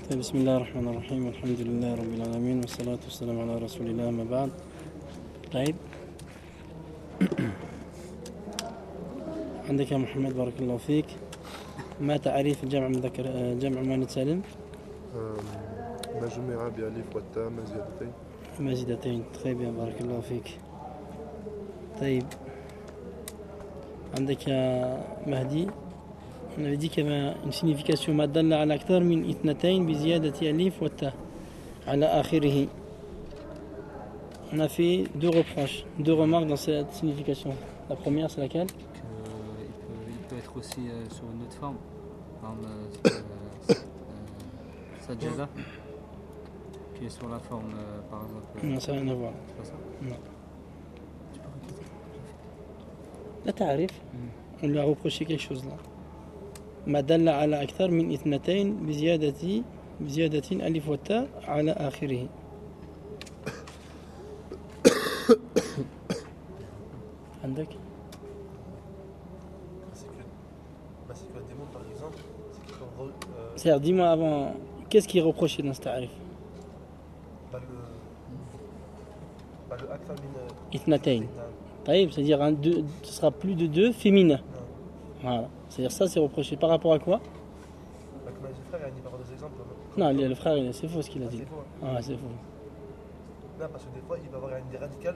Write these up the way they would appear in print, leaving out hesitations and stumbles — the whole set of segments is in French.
طيب بسم الله الرحمن الرحيم والحمد لله رب العالمين والصلاة والسلام على رسول الله ما بعد. طيب عندك يا محمد بارك الله فيك، ما تعريف الجمع مذكر جمع مؤنث سالم؟ مجموعة بألف والتاء مزيدتين. مزيدتين. طيب يا بارك الله فيك. طيب عندك يا مهدي، on avait dit qu'il y avait une signification ما دل على أكثر من اثنتين بزيادة ألف والتاء على آخره. On a fait deux reproches, deux remarques dans cette signification. La première, c'est laquelle? Il peut être aussi sur une autre forme. Par exemple, Sajjada, qui est sur la forme, par exemple. Non, ça n'a rien à voir. C'est pas ça? Non. لا تعرف. On lui a reproché quelque chose là. ما دل على أكثر من اثنتين بزيادة ألف والتاء على آخره. عندك؟ C'est que la démon, par exemple, c'est qu'il faut C'est-à-dire, dis-moi avant, qu'est-ce qui est reproché dans ce tarif? pas le akthar min اثنتين. طيب, c'est-à-dire ce sera plus de deux féminins. Voilà. C'est-à-dire ça c'est reproché par rapport à quoi? Comme le frère, il a dit par des exemples. Non, le frère, c'est faux ce qu'il a dit. C'est faux. Ah, c'est faux. Non, parce que des fois, il va y avoir des radicales.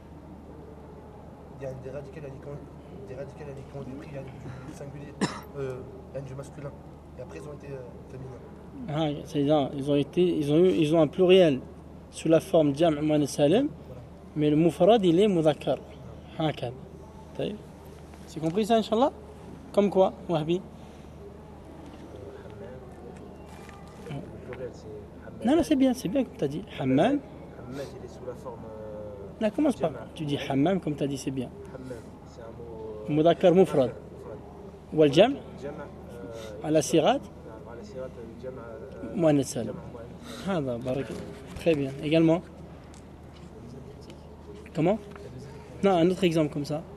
Il y a des radicales qui ont des prix, il y a du singulier, il y a du masculin. Et après, ils ont été féminins. Ah, c'est-à-dire ils ont un pluriel sous la forme jam' muannath salim, mais le mufrad il est mudhakkar. هكذا. طيب. C'est compris ça, Inch'Allah? Comme quoi, Wahbi? Non, c'est bien comme tu as dit. Hammam. Hammam, il est sous la forme. Non, commence pas. Tu dis Hammam comme tu as dit, c'est bien. Hammam, c'est un mot. Mudhakkar mufrad. Wal jam' Jama. ala sirat على صيغة الجمع. muannath salim. هذا بارك. Très bien. Également. Comment? Non, un autre exemple comme ça.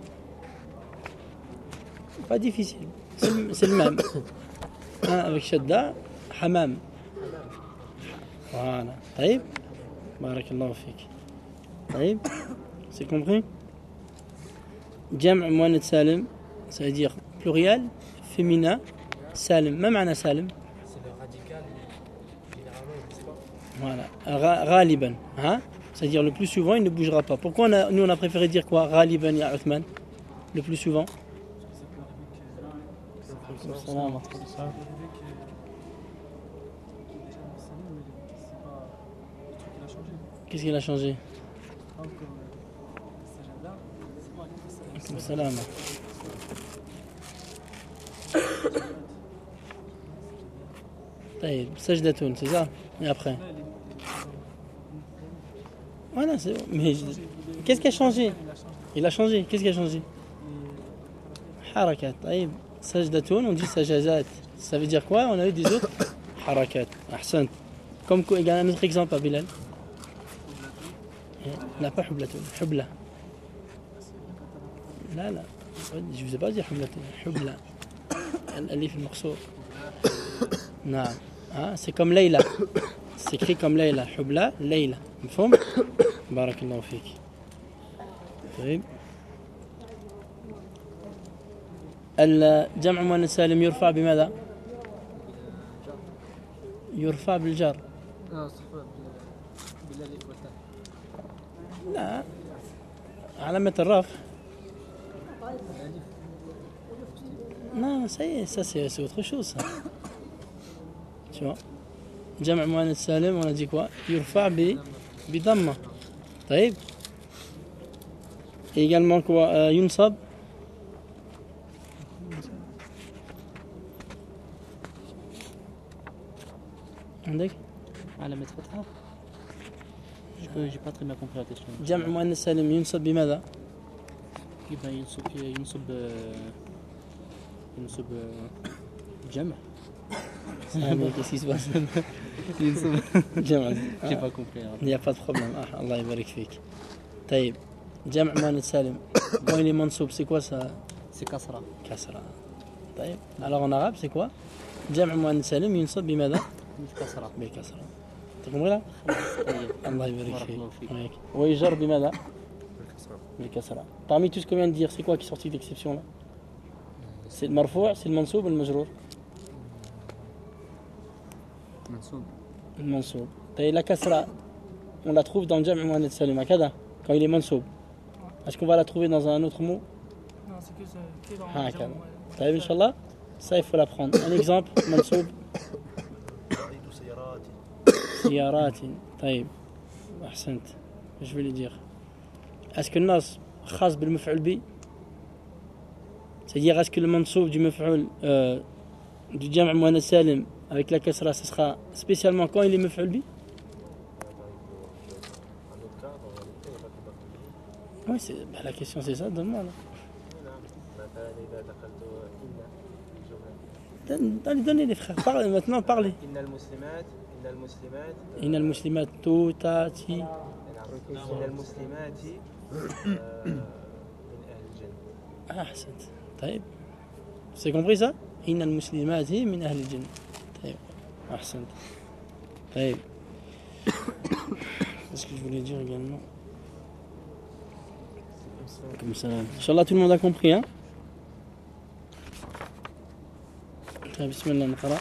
Pas difficile. C'est le même. Avec Shadda, Hammam. Voilà. Taïb. Barakallahu fik. Taïb. C'est compris? Jam' muannath salim, ça veut dire pluriel, féminin, salim. Même معنى salim. C'est le radical, généralement, il ne bouge pas. Voilà. Ghaliban. Hein? C'est-à-dire le plus souvent, il ne bougera pas. Pourquoi nous on a préféré dire quoi? Ghaliban ya Uthman. Le plus souvent. Qu'est-ce qu'il a changé? Salam. Sajdatoun, c'est ça? Et après? Voilà, c'est bon. Mais qu'est-ce qui a changé? Il a changé. Qu'est-ce qui a changé? Harakat. Sajdatoun, on dit sajazat. Ça veut dire quoi? On a eu des autres harakat. Ahsan. Comme il y a un autre exemple à Bilal. Non, pas hublatoun. Hubla. لا je vous ai pas dit حبلة حبلة الألف المقصور. نعم. c'est comme Leïla, c'est écrit comme Leïla. حبلة ليلى. مفهوم؟ بارك الله فيك. طيب الجمع مؤنث سالم يرفع بماذا؟ يرفع بالجر. لا، علامة الرفع. Non, ça y est, ça c'est autre chose ça. Tu vois. Jam' muannath salim, on a dit quoi? Yurfa bi damma. طيب. Et également quoi? Yunsab. عندك علامة فتحة. J'ai pas très bien compris la question. جمع مؤنث سالم ينصب بماذا؟ ينصب جمع. Qu'est-ce qui se passe? J'ai pas compris. Il n'y a pas de problème. Allah يبارك فيك. طيب. جمع مؤنث سالم. Quand il est mansoub, c'est quoi ça? C'est kasra. Kasra. طيب. Alors en arabe, c'est quoi? جمع مؤنث سالم ينصب بماذا؟ بالكسرة. بالكسرة. أنت compris là الله يبارك بارك فيك. الله فيك. وياك. ويجر بماذا بالكسرة. بالكسرة. Parmi tout ce qu'on vient de dire, c'est quoi qui est sorti d'exception là? C'est le marfou', c'est le mansoub ou le majrour? منصوب. Le mansoub. Et la kasra, on la trouve dans le jam' muannath salim, kada, quand il est mansoub. Est-ce qu'on va la trouver dans un autre mot? Non, c'est que ça. Que dans Ah, le kada. genre, Taïb, Inch'Allah, ça il faut l'apprendre. Un exemple, mansoub, رأيت سيارات. سيارات. طيب أحسنت. Je vais le dire. Est-ce que le nas khas bil maf'ul bi? C'est-à-dire, est-ce que le mansoub du maf'ul du jam' muannath salim avec la kasra, ce sera spécialement quand il est maf'ul bi? Oui, la question c'est ça, donne-moi là. Donnez les frères, parlez maintenant, parlez. إن المسلمات تاتي. إن المسلمات من أهل الجنة. أحسنت. طيب. C'est compris ça? إن المسلمات من أهل الجنة. طيب. أحسنت. طيب. Qu'est-ce que je voulais dire également? Comme ça. Inch'Allah, tout le monde a compris, hein? طيب بسم الله نقرأ.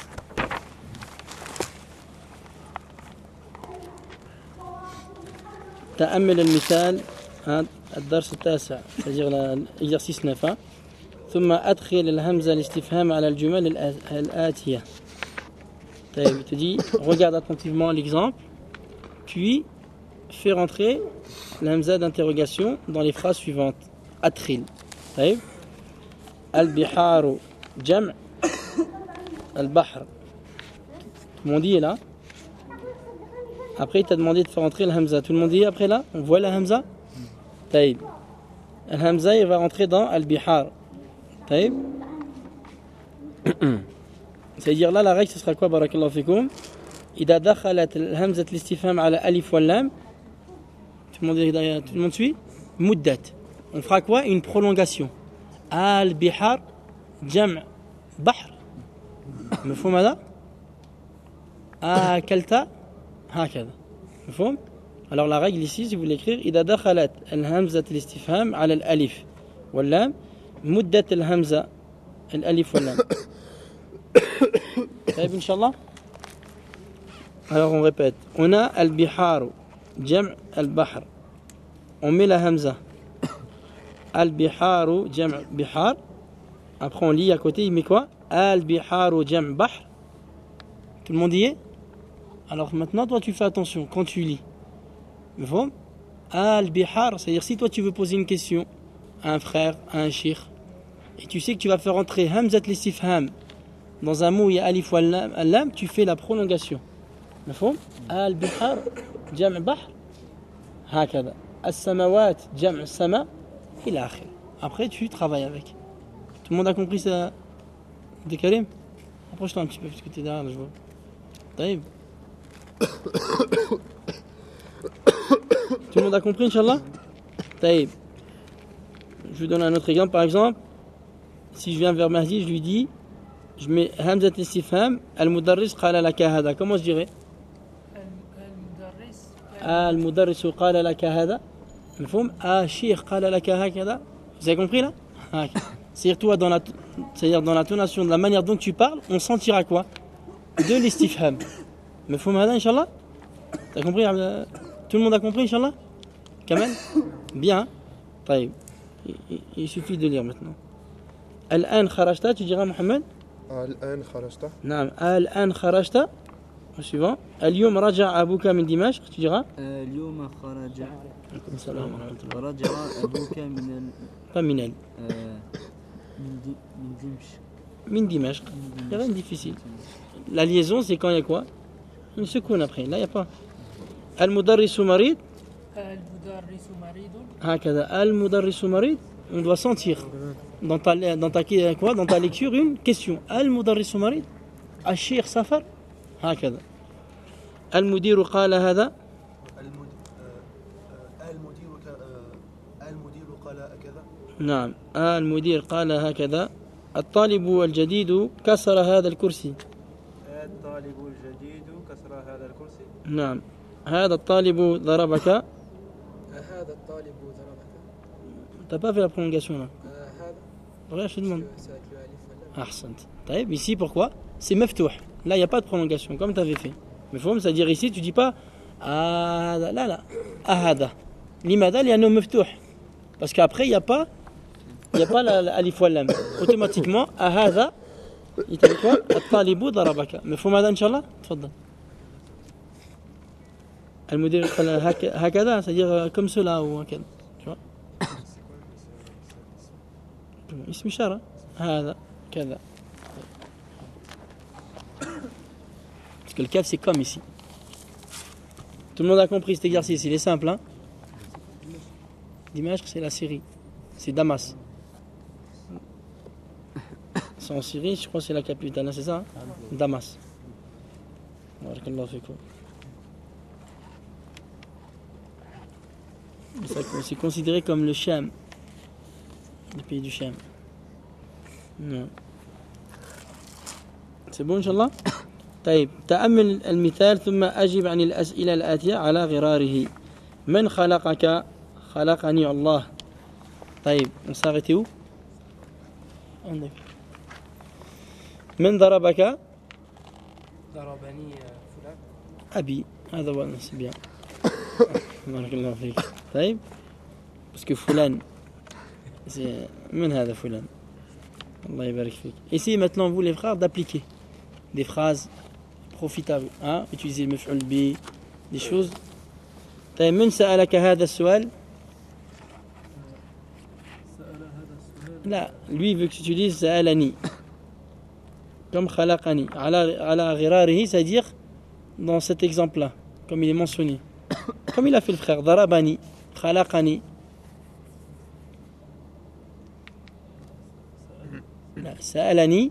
تأمل المثال الدرس التاسع c'est-à-dire l'exercice 9 ثم أدخل الهمزة الاستفهام على الجمل الآتية. طيب, il te dit regarde attentivement l'exemple puis fais rentrer l'hamza d'interrogation dans les phrases suivantes. أدخل. طيب البحار جمع البحر. Tout le monde y est là. Après, il t'a demandé de faire entrer le hamza. Tout le monde dit après là? On voit la hamza? Taïb. Le hamza, il va rentrer dans al-bihar. Taïb. C'est-à-dire là, la règle, ce sera quoi? Barakallahu fikoum. إذا دخلت الهمزة الاستفهام على ألف واللام. Tout le monde suit? مدت. On fera quoi? Une prolongation. Al-bihar, jam' bahr. مفهوم هذا؟ أكلت هكذا. مفهوم؟ Alors la règle ici, si vous voulez l'écrire, إذا دخلت الهمزة الاستفهام على الألف واللام مدت الهمزة الألف واللام. طيب إن شاء الله. Alors on répète. On a البحار جمع البحر. On met la hamza. البحار جمع بحار. Après on lit à côté, il met quoi? البحار جمع بحر. Tout le monde y est? Alors maintenant, toi, tu fais attention quand tu lis. Al-Bihar, c'est-à-dire si toi tu veux poser une question à un frère, à un shir, et tu sais que tu vas faire entrer Hamzat l'istifham dans un mot où il y a Alif ou Al-Lam, tu fais la prolongation. Al-Bihar, Jam' Bahr, Hakada. As-Samawat, Jam' Sama, ila akhir. Après, tu travailles avec. Tout le monde a compris ça? Des Karim? Approche-toi un petit peu parce que tu es derrière là, je vois. Taïb. Tout le monde a compris, Inch'Allah? Taïb. Je vous donne un autre exemple. Par exemple, si je viens vers Mahdi, je lui dis, je mets Hamzat istifham, al-mudarris qala laka hada. Comment je dirais? Al-mudarris qala laka hada. Mfhoum? Al-sheikh qala laka hakada. Vous avez compris là? C'est-à-dire, toi, c'est-à-dire dans la tonation, de la manière dont tu parles, on sentira quoi? De l'istifham. Mfhoum hada, Inch'Allah? T'as compris? Tout le monde a compris, Inch'Allah? Kamel? Bien. Taïb. Il suffit de lire maintenant. Al-an kharajta, tu diras Mohamed? الآن خرجت. نعم. الآن خرجت. Au suivant. اليوم رجع أبوك من دمشق, tu diras? اليوم خرج. عليكم السلام ورحمة الله. رجع أبوك من Pas Minel. من دمشق. Min Dimashq. Il n'y a rien de difficile. La liaison, c'est quand il y a quoi? Une seconde après. Là, il n'y a pas. Al-mudarrisu marid. المدرس مريض. هكذا. Al-mudarrisu marid. On doit sentir dans ta lecture une question. Al-mudarrisu marid. Al-sheikh safar. هكذا. المدير قال هذا. المدير قال كذا. نعم. المدير قال هكذا. الطالب الجديد كسر هذا الكرسي. الطالب الجديد كسر هذا الكرسي. نعم. هذا الطالب ضربك. هذا الطالب ضربك. T'as pas fait la prolongation là. هذا. Regarde, je te demande. C'est avec le alif wala. Ahsant. طيب, ici pourquoi? C'est مفتوح. Là, il n'y a pas de prolongation comme tu avais fait. Mais faut c'est-à-dire ici, tu dis pas هذا. لا لا. هذا. لماذا؟ لأنه مفتوح. Parce qu'après, il n'y a pas l'alif wal lam. Automatiquement, هذا يتبقى quoi? الطالب ضربك. مفهوم هذا إن شاء الله؟ تفضل. المدير قال هكذا, c'est-à-dire comme cela ou هكذا. Tu vois? اسم إشارة. هذا كذا. Parce que le kaf c'est comme ici. Tout le monde a compris cet exercice, il est simple. Hein? Dimashq c'est la Syrie. C'est Damas. C'est en Syrie, je crois que c'est la capitale, hein, c'est ça? Hein? Damas. Barakallahu fikum. C'est considéré comme le Sham, le pays du Sham. Non. C'est bon, Inch'Allah? طيب تأمل المثال ثم أجب عن الأسئلة الآتية على غراره. من خلقك؟ خلقني الله. طيب on s'arrête où? من ضربك؟ ضربني فلان. أبي. هذا هو c'est bien. بارك الله فيك. طيب parce que فلان c'est من هذا فلان. Allah يبارك فيك. Ici maintenant vous les frères d'appliquer des phrases profitables, hein? Utiliser le maf'ul bi, des choses. طيب من سألك هذا السؤال؟ لا, lui veut que tu utilises سألني comme خلقني على غراره, c'est-à-dire dans cet exemple là comme il est mentionné, comme il a fait le frère ضربني خلقني. لا, سألني.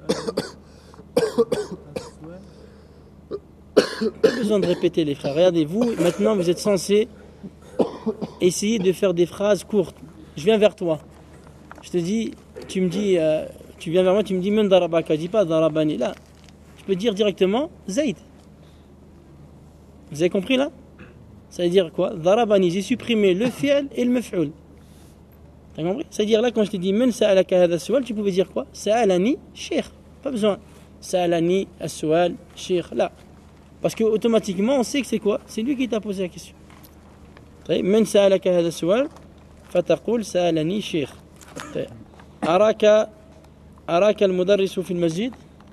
Pas besoin de répéter les frères. Regardez, vous maintenant vous êtes censés essayer de faire des phrases courtes. Je viens vers toi, je te dis, tu me dis, tu viens vers moi, tu me dis men darabaka, dis pas darabani. Là, tu peux dire directement Zayd. Vous avez compris là? Ça veut dire quoi? Darabani, j'ai supprimé le fi'l et le maf'ul. T'as compris? Ça veut dire là quand je te dis men sa'alaka hadha as-su'al, tu pouvais dire quoi? Sa'alani sheikh. Pas besoin. Sa'alani as-su'al sheikh. Là. Parce que automatiquement on sait que c'est quoi? C'est lui qui t'a posé la question. طيب من سألك هذا السؤال فتقول سألني شيخ. طيب. أراك المدرس في المسجد؟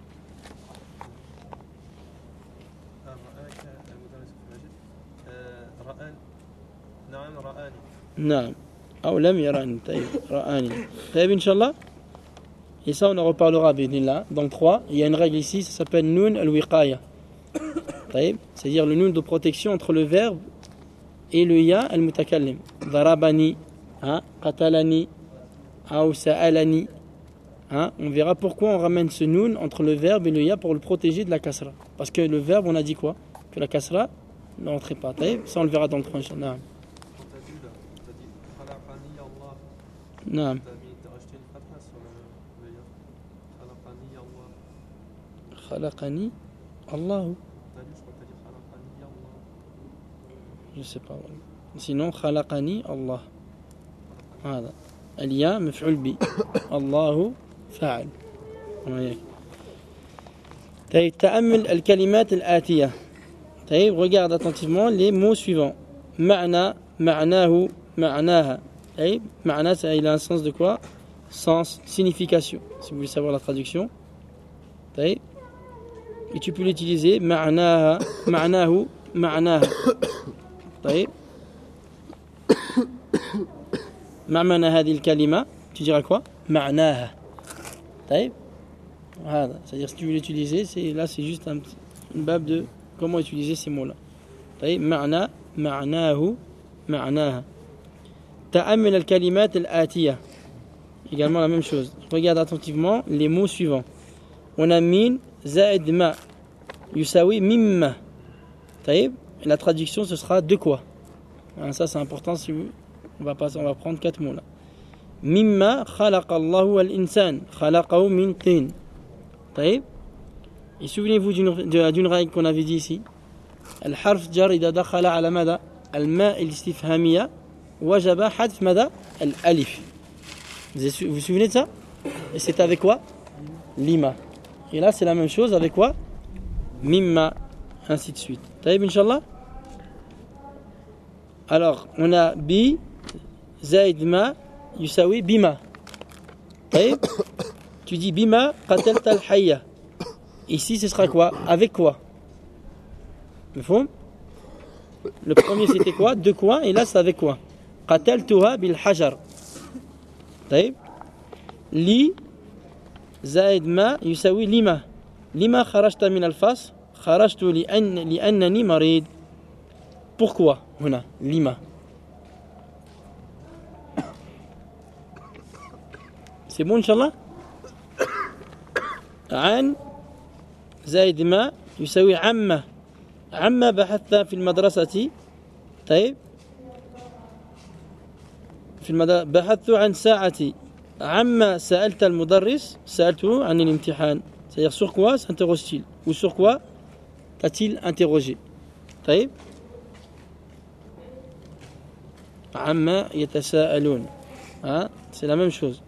رآك المدرس في المسجد؟ رآني. نعم رآني. نعم. أو لم يراني. طيب رآني. طيب إن شاء الله. Et ça on en reparlera بإذن dans 3. Il y a une règle ici, ça s'appelle nun al-wiqaya. طيب. C'est-à-dire le nun de protection entre le verbe et le ya al-mutakallim. Darabani, hein, qatalani, ou sa'alani. Hein, on verra pourquoi on ramène ce nun entre le verbe et le ya pour le protéger de la kasra. Parce que le verbe, on a dit quoi? Que la kasra n'entrait pas. Ça, on le verra dans le prochain. Non. Non. Khalaqani Allahu. Je sais pas. Sinon, khalaqani Allah. هذا الياء مفعول به الله فاعل. طيب تأمل الكلمات الآتية. طيب regarde attentivement les mots suivants. معنى, معناه, معناها. طيب معنى ça il a un sens de quoi? Sens, signification. Si vous voulez savoir la traduction. طيب et tu peux l'utiliser معناها, معناه, معناها. طيب ما معنى هذه الكلمة؟ Tu diras quoi? معناها. طيب هذا, c'est-à-dire si tu veux l'utiliser, c'est juste une bab de comment utiliser ces mots-là. طيب معنى, معناه, معناها. تأمل الكلمات الآتية. Également la même chose. Regarde attentivement les mots suivants. On a min زائد ما يساوي مما. طيب la traduction ce sera de quoi? Ça c'est important si vous on va prendre 4 mots là. Mimma khalaqa Allahu al-insan, khalaqahu min tin. طيب Et souvenez-vous d'une règle qu'on avait dit ici. الحرف جر إذا دخل على ماذا؟ الماء الاستفهامية وجب حذف ماذا؟ الألف. Vous vous souvenez de ça? Et c'est avec quoi? Lima. Et là c'est la même chose avec quoi? Mimma. Ainsi de suite. Taïb, Inch'Allah. Alors, on a bi, zaid ma, yusawi bima. Taïb. Tu dis bima, qatalta al-hayya. Ici, ce sera quoi? Avec quoi? Le premier, c'était quoi? De quoi? Et là, c'est avec quoi? Qataltuha bil hajar. Taïb. Li, zaid ma, yusawi lima. Lima kharajta min al-fas. Kharajtu li'annani marid. Pourquoi? Huna, lima. C'est bon, Inch'Allah? عن زائد ما يساوي عما. عما بحثت في المدرسة. طيب بحثت عن ساعتي. عما سألت المدرس. سألته عن الامتحان. C'est-à-dire sur quoi s'interroge-t-il? Ou sur quoi t'a-t-il interrogé? طيب عما يتساءلون. C'est la même chose.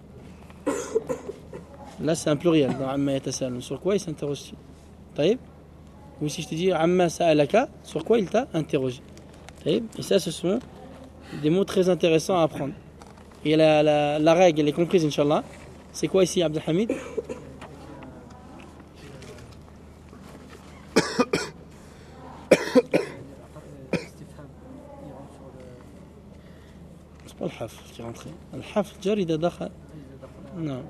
Là c'est un pluriel dans عما يتساءلون. Sur quoi il s'interroge-t-il? طيب. Ou si je te dis عما سألك, sur quoi il t'a interrogé? طيب. Et ça, ce sont des mots très intéressants à apprendre. Et la règle, elle est comprise, Inch'Allah. C'est quoi ici, Abdelhamid? C'est pas le haf qui est rentré. Le haf, jar, il a dakha. Non.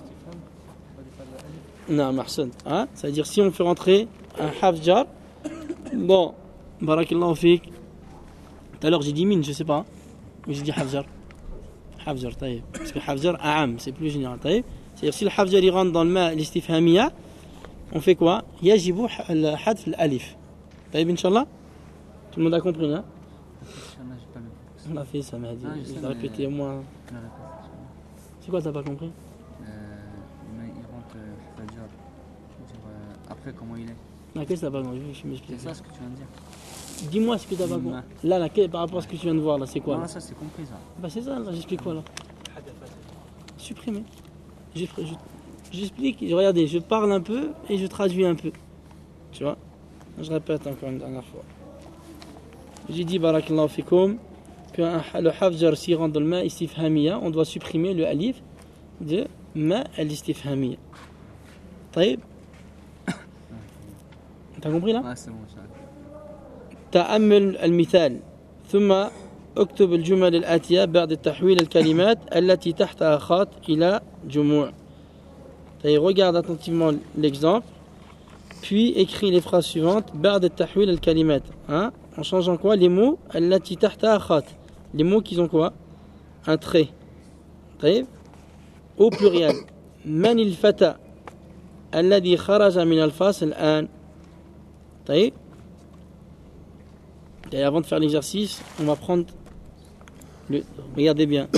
Non, mahsan. Hein? Ça veut dire si on fait rentrer un haf jar, bon, barakallahu fik. Tout à l'heure j'ai dit min, je sais pas. Mais j'ai dit haf jar. Haf jar, taïb. Parce que haf jar, a'am, c'est plus général, taïb. C'est-à-dire si le haf jar il rentre dans le ma l'istifhamiyya, on fait quoi? Yajibu al-hadf al-alif. Taïb, Inch'Allah? Tout le monde a compris, hein? On a fait ça, Mahdi. Je l'ai répété au moins. C'est quoi, t'as pas compris? Il rentre Fajr. Après, comment il est? Qu'est-ce que t'as pas compris? Je m'explique. C'est ça ce que tu viens de dire. Dis-moi ce que t'as pas compris. Là, par rapport à ce que tu viens de voir, là, c'est quoi? Non, ça c'est compris ça. Bah, c'est ça, là, j'explique quoi là? Supprimer. J'explique, regardez, je parle un peu et je traduis un peu. Tu vois? Je répète encore une dernière fois. J'ai dit, barakallahu fikoum, que le hafjar, s'il rentre dans le ma istifhamiyya, on doit supprimer le alif de ma al-istifhamiyya. Taïb? T'as compris là? Ouais, c'est bon, ça. تأمل المثال ثم اكتب الجمل الآتية بعد تحويل الكلمات التي تحتها خط إلى جموع. Regarde attentivement l'exemple, puis écris les phrases suivantes بعد تحويل الكلمات. En changeant quoi? Les mots التي تحتها خط. Les mots qui ont quoi? Un trait. Au pluriel. من الفتى الذي خرج من الفصل الآن. Et avant de faire l'exercice, on va prendre regardez bien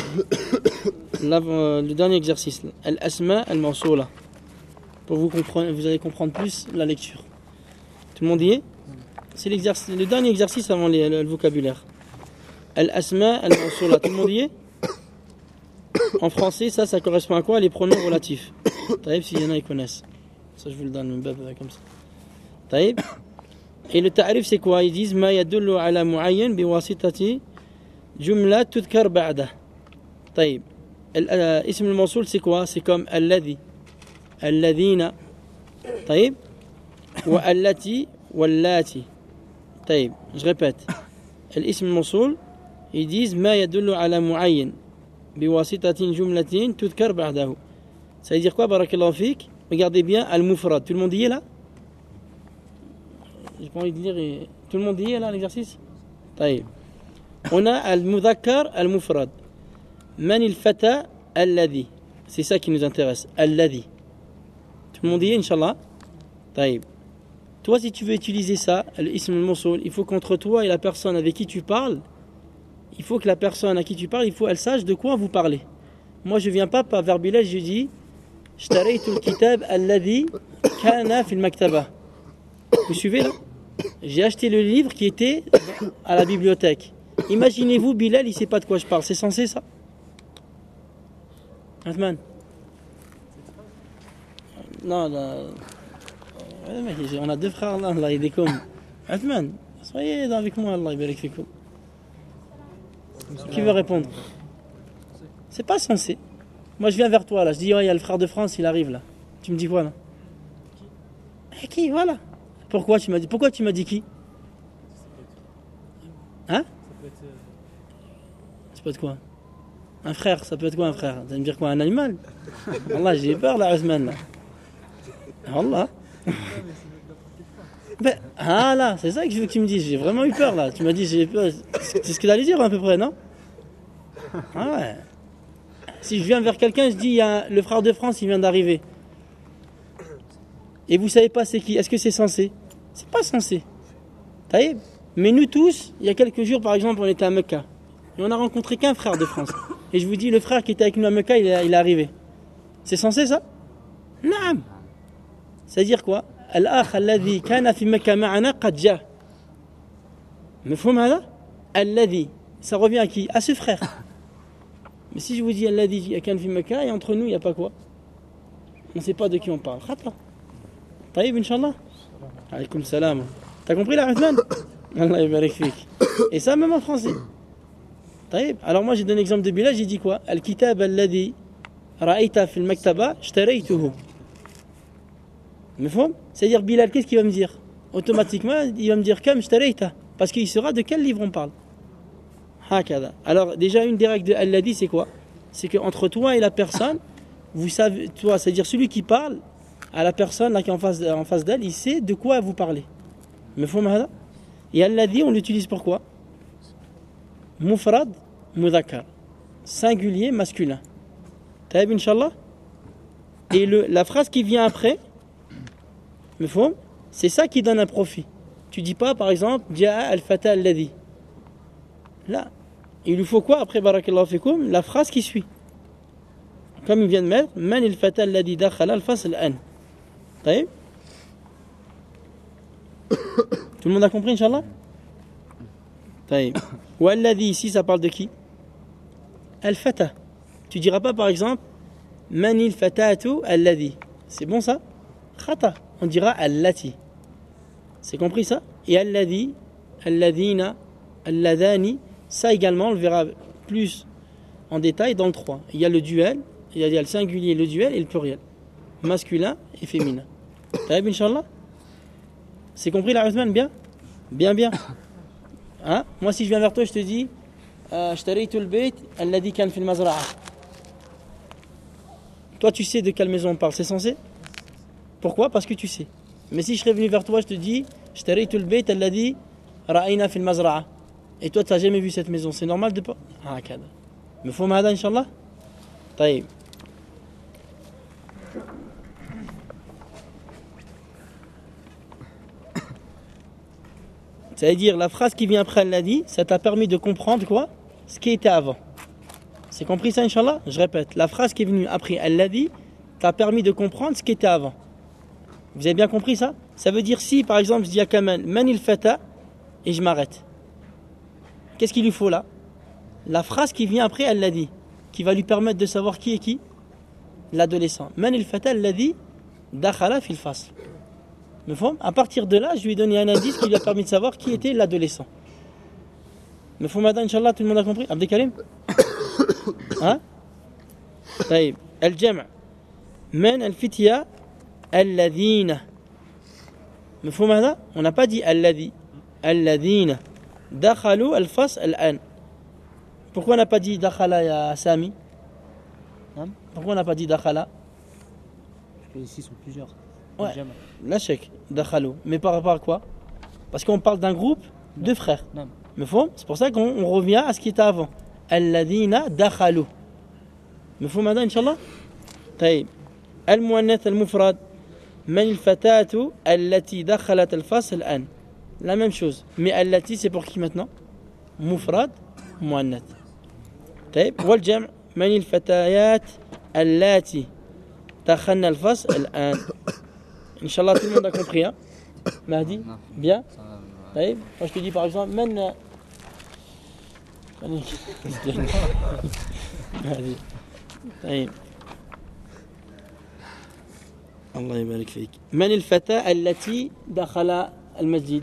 le dernier exercice, al-asma al-mawsoula, pour vous allez comprendre plus la lecture. Tout le monde y est? C'est le dernier exercice avant le vocabulaire. Al-asma al-mawsoula, tout le monde y est? En français, ça correspond à quoi? Les pronoms relatifs. Taïb, s'il y en a, ils connaissent. Ça, je vous le donne, même comme ça. Taïb. Et le ta'rif, c'est quoi? Ils disent ma yadullu ala mu'ayyan biwasitati jumla tudkar ba'da. طيب. Ism al-mawsoul, c'est quoi? C'est comme alladhi, alladhina. طيب. Wa allati, wallati. طيب. Je répète. L'ism al-mawsoul, ils disent ma yadullu ala mu'ayyan biwasitati jumlatin tudkar ba'dahu. Ça veut dire quoi? Barakallahu fik. Regardez bien al-mufrad. Tout le monde y est là? J'ai pas envie de lire. Tout le monde y est là l'exercice? طيب. On a al-mudhakkar al-mufrad. Man il-fata alladhi. C'est ça qui nous intéresse. Alladhi. Tout le monde y est, Inch'Allah? طيب. Toi, si tu veux utiliser ça, l'ism al-mawsoul, il faut qu'entre toi et la personne avec qui tu parles, il faut que la personne à qui tu parles, elle sache de quoi vous parlez. Moi, je viens pas par verbilège, je dis اشتريت الكتاب الذي kana fil maktaba. Vous suivez là? J'ai acheté le livre qui était à la bibliothèque. Imaginez-vous, Bilal, il sait pas de quoi je parle. C'est censé ça? Othman? Non, là. On a deux frères là, Allah yadikum. Othman, soyez avec moi, Allah yabarak fikoum. Qui veut répondre? C'est pas censé. Moi je viens vers toi là, je dis oh, il y a le frère de France, il arrive là. Tu me dis quoi là? Qui? Voilà. Pourquoi tu m'as dit qui? Hein? Ça peut être quoi? Un frère, ça peut être quoi un frère? Tu vas me dire quoi? Un animal? Allah, j'ai peur là, Othman là. Allah. Ben, ah là, c'est ça que je veux que tu me dises. J'ai vraiment eu peur là. Tu m'as dit j'ai peur. C'est ce que tu allais dire à peu près, non? Ah ouais. Si je viens vers quelqu'un, je dis il y a le frère de France, il vient d'arriver. Et vous savez pas c'est qui? Est-ce que c'est censé? C'est pas censé. Taïb. Mais nous tous, il y a quelques jours par exemple, on était à Mecca. Et on a rencontré qu'un frère de France. Et je vous dis, le frère qui était avec nous à Mecca, il est arrivé. C'est censé ça? Naam. C'est-à-dire quoi? Al-akh alladhi kana fi Mecca ma'ana qad ja. Mafhoum hada? Alladhi. Ça revient à qui? À ce frère. Mais si je vous dis alladhi kana fi Mecca, et entre nous, il n'y a pas quoi? On ne sait pas de qui on parle. Khata. Taïb, Inch'Allah. Alaykoum salam. T'as compris là, Othman? Allah yabarak fik. Et ça, même en français. Taïb. Alors moi, j'ai donné l'exemple de Bilal, j'ai dit quoi? Al-kitab alladhi ra'ayta fil maktaba, ishtaraytuhu. Mafhoum? C'est-à-dire, Bilal, qu'est-ce qu'il va me dire? Automatiquement, il va me dire kam ishtarayta. Parce qu'il saura de quel livre on parle. Hakada. Alors, déjà, une des règles de alladhi, c'est quoi? C'est qu'entre toi et la personne, vous savez, toi, c'est-à-dire celui qui parle à la personne là, qui est en face d'elle, il sait de quoi vous parlez. Mafhoum hada? Et alladhi, on l'utilise pour quoi? Mufrad, mudhakkar. Singulier, masculin. Taïb, Inch'Allah. Et la phrase qui vient après, mafhoum, c'est ça qui donne un profit. Tu dis pas, par exemple, Ja'a al-fata alladhi. Là, il lui faut quoi après barakallahu fikoum? La phrase qui suit. Comme il vient de mettre, Man al-fata alladhi dakhala al-fasl an. Taïb. Tout le monde a compris, Inch'Allah? Taïb. Ou alladhi, ici, ça parle de qui? Al-fata. Tu diras pas, par exemple, Man al-fatatu alladhi. C'est bon ça? Khata. On dira allati. C'est compris ça? Et alladhi, alladhina, alladhani, ça également, on le verra plus en détail dans le 3. Il y a le duel, il y a le singulier, le duel et le pluriel. Masculin et féminin. Taïb, Inch'Allah? C'est compris là, Othman? Bien? Bien, bien. Hein? Moi, si je viens vers toi, je te dis Ashtaraytu al-bayt alladhi kan fil mazra'a. Toi, tu sais de quelle maison on parle, c'est censé? Pourquoi? Parce que tu sais. Mais si je serais venu vers toi, je te dis Ashtaraytu al-bayt alladhi ra'ayna fil mazra'a. Et toi, tu n'as jamais vu cette maison, c'est normal de pas? Ah, kada. Me faut m'ada, Inch'Allah? Taïb. C'est-à-dire, la phrase qui vient après, elle l'a dit, ça t'a permis de comprendre quoi? Ce qui était avant. C'est compris ça, Inch'Allah? Je répète, la phrase qui est venue après, elle l'a dit, t'a permis de comprendre ce qui était avant. Vous avez bien compris ça? Ça veut dire si, par exemple, je dis à Kamal, Man il fata, et je m'arrête. Qu'est-ce qu'il lui faut là? La phrase qui vient après, elle l'a dit, qui va lui permettre de savoir qui est qui? L'adolescent. Man il fata, elle l'a dit, dakhala fil fasl. À partir de là, je lui ai donné un indice qui lui a permis de savoir qui était l'adolescent. Mais faut madame, Inch'Allah, tout le monde a compris? Abdelkarim? Hein? Taïb. Al-jam'. Man al-fitya alladhina. Mais faut madame? On n'a pas dit alladhi. Alladhina. Dakhalu al-fasl al-an. Pourquoi on n'a pas dit dakhala ya Sami? Pourquoi on n'a pas dit dakhala? Parce qu'ici, ils sont plusieurs. Ouais, la chèque, dakhalou. Mais par rapport à quoi? Parce qu'on parle d'un groupe de frères. Mais c'est pour ça qu'on revient à ce qui était avant. Alladhina dakhalou. Mais faut maintenant, Inch'Allah? Taïb. Al-muannath al-mufrad. Man al-fatatu allati dakhalat al-fasl an. La même chose. Mais allati, c'est pour qui maintenant? Mufrad, muannath. Taïb. Wal jam'. Man al-fatayat allati dakhalna al-fasl an. Inch'Allah, tout le monde a compris, hein? Mahdi? Non, Bien? ça va. طيب moi je te dis par exemple من هذه طيب الله يبارك فيك من الفتاة التي دخل المسجد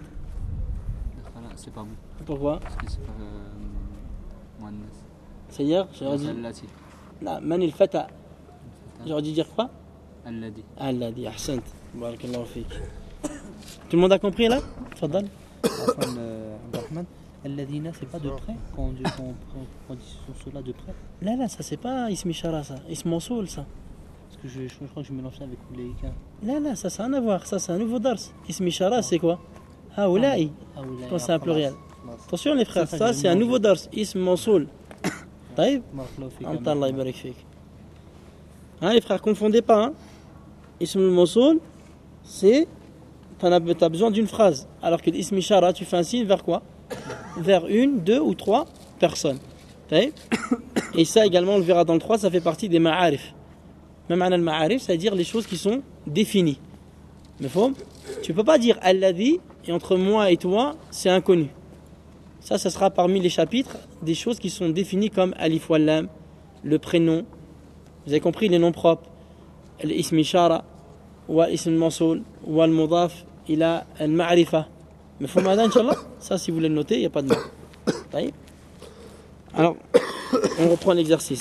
C'est pas bon. pourquoi Parce que c'est pas Mohannas. c'est-à-dire j'aurais dit Allati. لا من الفتاة j'aurais dû dire quoi Alladi. الذي أحسنت بارك الله فيك tout le monde a compris là تفضل Abdelrahman, Alladina, c'est pas de près quand on dit cela de près. لا ça c'est pas اسم إشارة ça اسم موصول ça Parce que je crois que je mélange ça avec Oulaïka. لا ça ça a rien à voir ça c'est un nouveau dars اسم إشارة c'est quoi هؤلاء quand c'est un pluriel attention les frères ça c'est un nouveau dars اسم موصول طيب أنت الله يبارك فيك hein les frères confondez pas hein اسم الموصول c'est t'as besoin d'une phrase alors que l'ism ishara tu fais un signe vers quoi vers une, deux ou trois personnes et ça également on le verra dans le 3 ça fait partie des ma'arif même al ma'arif ça veut dire les choses qui sont définies mais tu peux pas dire alladhi et entre moi et toi c'est inconnu ça sera parmi les chapitres des choses qui sont définies comme alif wal lam le prénom vous avez compris les noms propres l'ism ishara والاسم الموصول والمضاف إلى المعرفة مفهوم هذا إن شاء الله ça si vous voulez le noter il n'y a pas de mal طيب alors on reprend l'exercice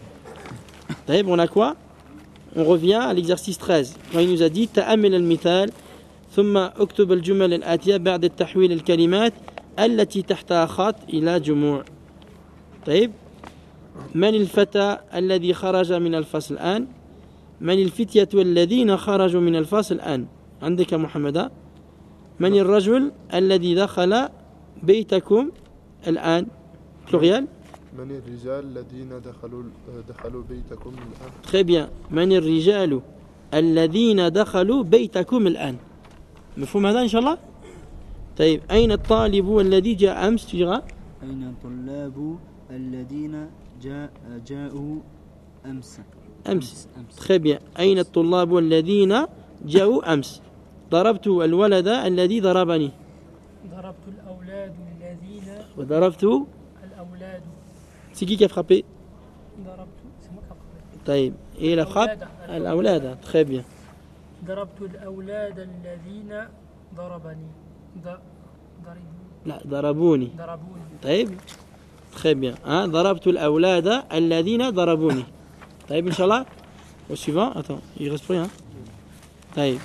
طيب on a quoi on revient à l'exercice 13 quand il nous a dit تأمل المثال ثم اكتب الجمل الآتية بعد التحويل الكلمات التي تحتها خط إلى جموع طيب من الفتى الذي خرج من الفصل الآن من الفتية الذين خرجوا من الفصل الآن عندك محمد من الرجل الذي دخل بيتكم الآن pluriel من الرجال الذين دخلوا بيتكم الآن très bien من الرجال الذين دخلوا بيتكم الآن مفهوم هذا إن شاء الله طيب أين الطالب الذي جاء أمس تجرى أين الطلاب الذين جاءوا أمس أمس très bien أين الطلاب الذين جاءوا أمس ضربت الولد الذي ضربني ضربت الأولاد الذين وضربت الأولاد c'est qui a frappé ضربت c'est moi qui ai frappé. طيب et la frappe الأولاد très bien ضربت الأولاد الذين ضربني ضربوا لا ضربوني ضربوني طيب très bien hein ضربت الأولاد الذين ضربوني طيب إن شاء الله au suivant attends il reste plus hein طيب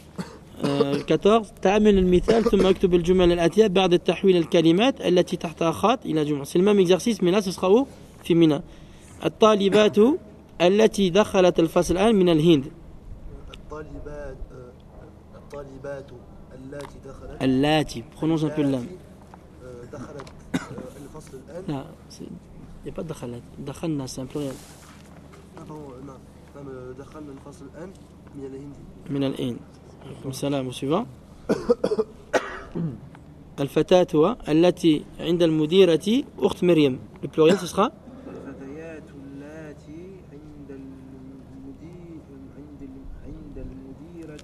14 تعمل المثال ثم اكتب الجمل الآتية بعد التحويل الكلمات التي تحتها خط إلى جمل c'est le même exercice mais là ce sera où في منى الطالبات التي دخلت الفصل الآن من الهند الطالبات التي دخلت اللاتي prononce un peu le lame دخلت الفصل الآن لا il n'y a pas de دخلت دخلنا c'est un pluriel نعم دخلنا الفصل الآن من الهند من الهند السلام suivant الفتاة التي عند المديرة أخت مريم le pluriel ce sera الفتيات اللاتي عند المديرة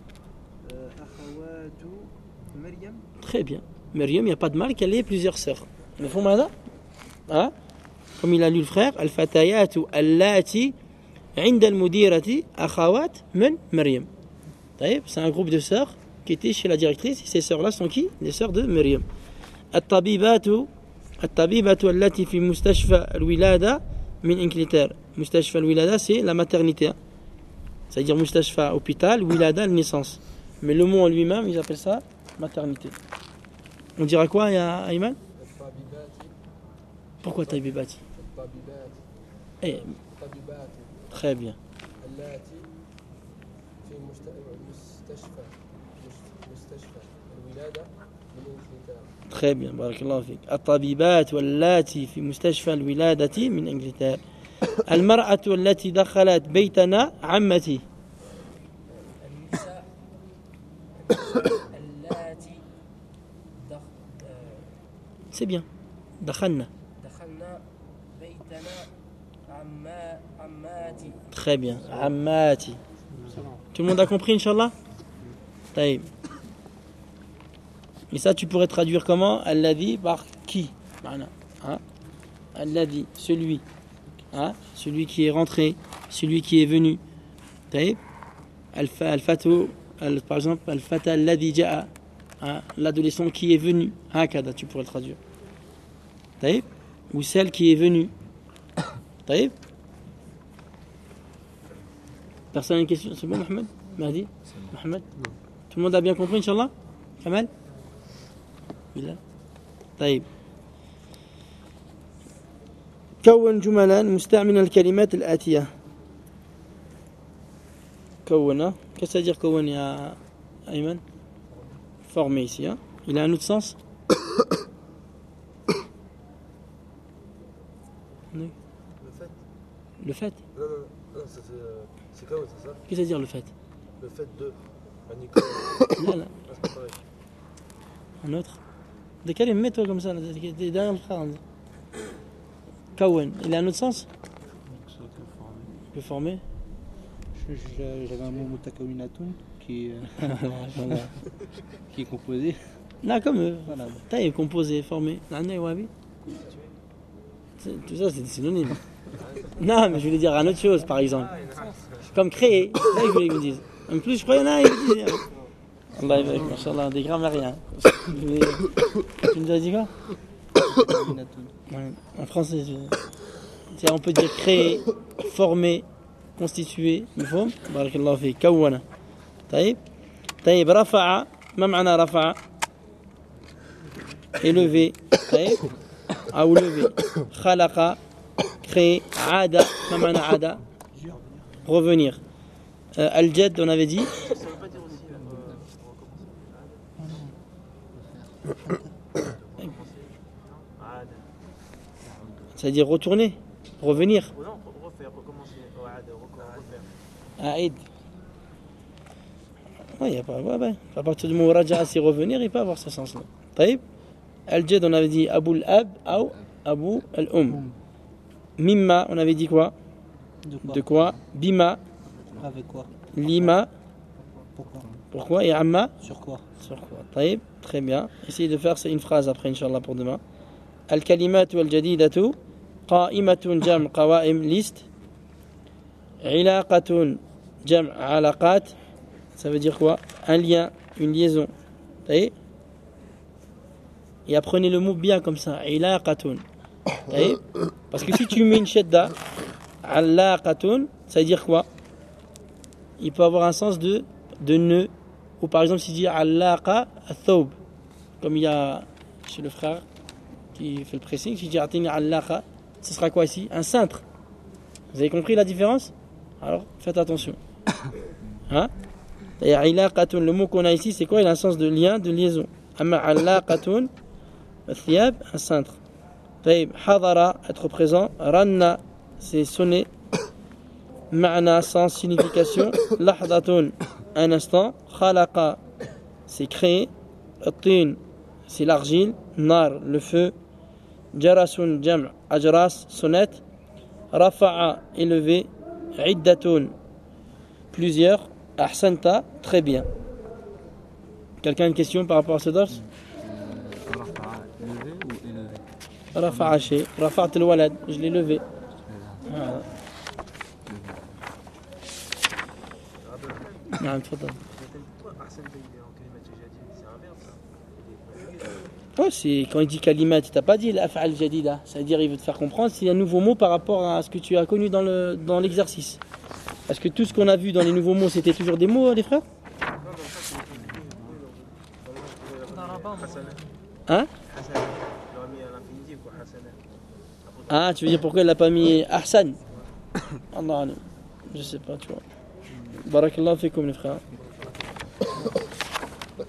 أخوات مريم. Très bien. Myriam, il n'y a pas de mal qu'elle ait plusieurs sœurs. Mais faut ماذا hein? Comme il a lu le frère الفتيات اللاتي عند المديرة أخوات من مريم. طيب, c'est un groupe de sœurs qui étaient chez la directrice. Ces sœurs-là sont qui? Les sœurs de Myriam. الطبيبة التي في مستشفى الولادة من إنجلترا. مستشفى الولادة c'est la maternité. C'est-à-dire مستشفى hôpital, wilada naissance. Mais le mot en lui-même, ils appellent ça maternité. On dira quoi, ya Ayman? Pourquoi tabibati? Eh, très bien. Très bien, barakallahu fik. الطبيبات واللاتي في مستشفى الولادة من إنجلترا. المرأة التي دخلت بيتنا عمتي. اللاتي C'est bien. دخلنا بيتنا عماتي. Très bien. عماتي. Tout le monde a compris, Inch'Allah? Taïb. Et ça, tu pourrais traduire comment? Alladhi par qui? Hein? Alladhi, celui. Hein? Celui qui est rentré, celui qui est venu. Taïb. Al-fatu, par exemple, al-fata alladhi ja'a. Hein? L'adolescent qui est venu. Hakada, tu pourrais le traduire. Taïb. Ou celle qui est venue. Taïb. Personne a une question? C'est bon, Mohamed? Mahdi? Mohamed? Tout le monde a bien compris, Inch'Allah? Kamal? Bilal? طيب كون جملا مستعملا الكلمات الآتية. كون. Qu'est-ce que ça veut dire كون يا أيمن? Formé ici. Hein? Il a un autre sens? Le fait. Le fait? Non, c'est quoi, c'est ça? Qu'est-ce que ça veut dire le fait? Le fait de. Là, là. C'est pas pareil. Un autre? De quel mets-toi comme ça? Derrière le frère. Kawen. Il a un autre sens? Le formé. J'avais un mot mutakawinatun qui est composé. Là, comme eux. Voilà. Taïb, composé, formé. Tout ça, c'est des synonymes. Non, mais je voulais dire un autre chose, par exemple. Comme créer. C'est ça que je voulais que vous disiez. En plus, je crois qu'il y en a, ils me disent. Allah est machallah, des grammairiens. Tu nous as dit quoi? Ouais, en français, on peut dire créer, former, constituer. مفهوم؟ بارك الله فيك. كون. طيب رفع. ما معنى رفع؟ élevé. طيب أو levé. خلق. créer. عاد. ما معنى عاد؟ revenir. Al-Jad, on avait dit. C'est-à-dire retourner, revenir. Non, refaire, recommencer. Aïd. Ouais, y a pas, ouais. À partir du moment où Raja c'est revenir, il peut avoir ce sens-là. Taïb. Al-Jad, on avait dit Abu al-Ab ou Abu al-Um. Mimma, on avait dit quoi? De quoi? Bima. Avec quoi? Lima. Pourquoi? Et Amma? Sur quoi? Sur quoi? Taïb. Très bien. Essayez de faire une phrase après, Inch'Allah, pour demain. Al-kalimatu al-jadidatu. Qa'imatun jam' qawa'im liste. Ilaqatun jam' alaqat. Ça veut dire quoi? Un lien, une liaison. Taïb. Et apprenez le mot bien comme ça. Ilaqatun. Taïb. Parce que si tu mets une shadda, alaqatun, ça veut dire quoi? Il peut avoir un sens de nœud. Ou par exemple, si tu dis allaqa al-thawb, comme il y a chez le frère qui fait le pressing, si tu dis atini allaqa, ce sera quoi ici? Un cintre. Vous avez compris la différence? Alors, faites attention. Hein? Et allaqatun, le mot qu'on a ici, c'est quoi? Il a un sens de lien, de liaison. Amma allaqatun, al-thiyab, un cintre. Taïb, hadara, être présent. Ranna, c'est sonner. Ma'na, sens, signification. Lahdatun, un instant. Khalaqa, c'est créer. At-tin, c'est l'argile. Nar, le feu. Jarasun, jam', ajras, sonnette. Rafa'a, élevé. Iddatun, plusieurs. Ahsanta, très bien. Quelqu'un a une question par rapport à ce dors? Rafa'a, levé ou élevé? Rafa'a shay. Rafa'at al-walad, je l'ai levé. Voilà. نعم تفضل. Ouais, c'est quand il dit kalimat, tu n'as pas dit l'af'al jadida, c'est-à-dire il veut te faire comprendre s'il y a un nouveau mot par rapport à ce que tu as connu dans l'exercice. Est-ce que tout ce qu'on a vu dans les nouveaux mots c'était toujours des mots, les frères? Hein? Ah, tu veux dire pourquoi il l'a pas mis Ahsan? Allah, je sais pas, tu vois. Barakallahu fikoum les frères.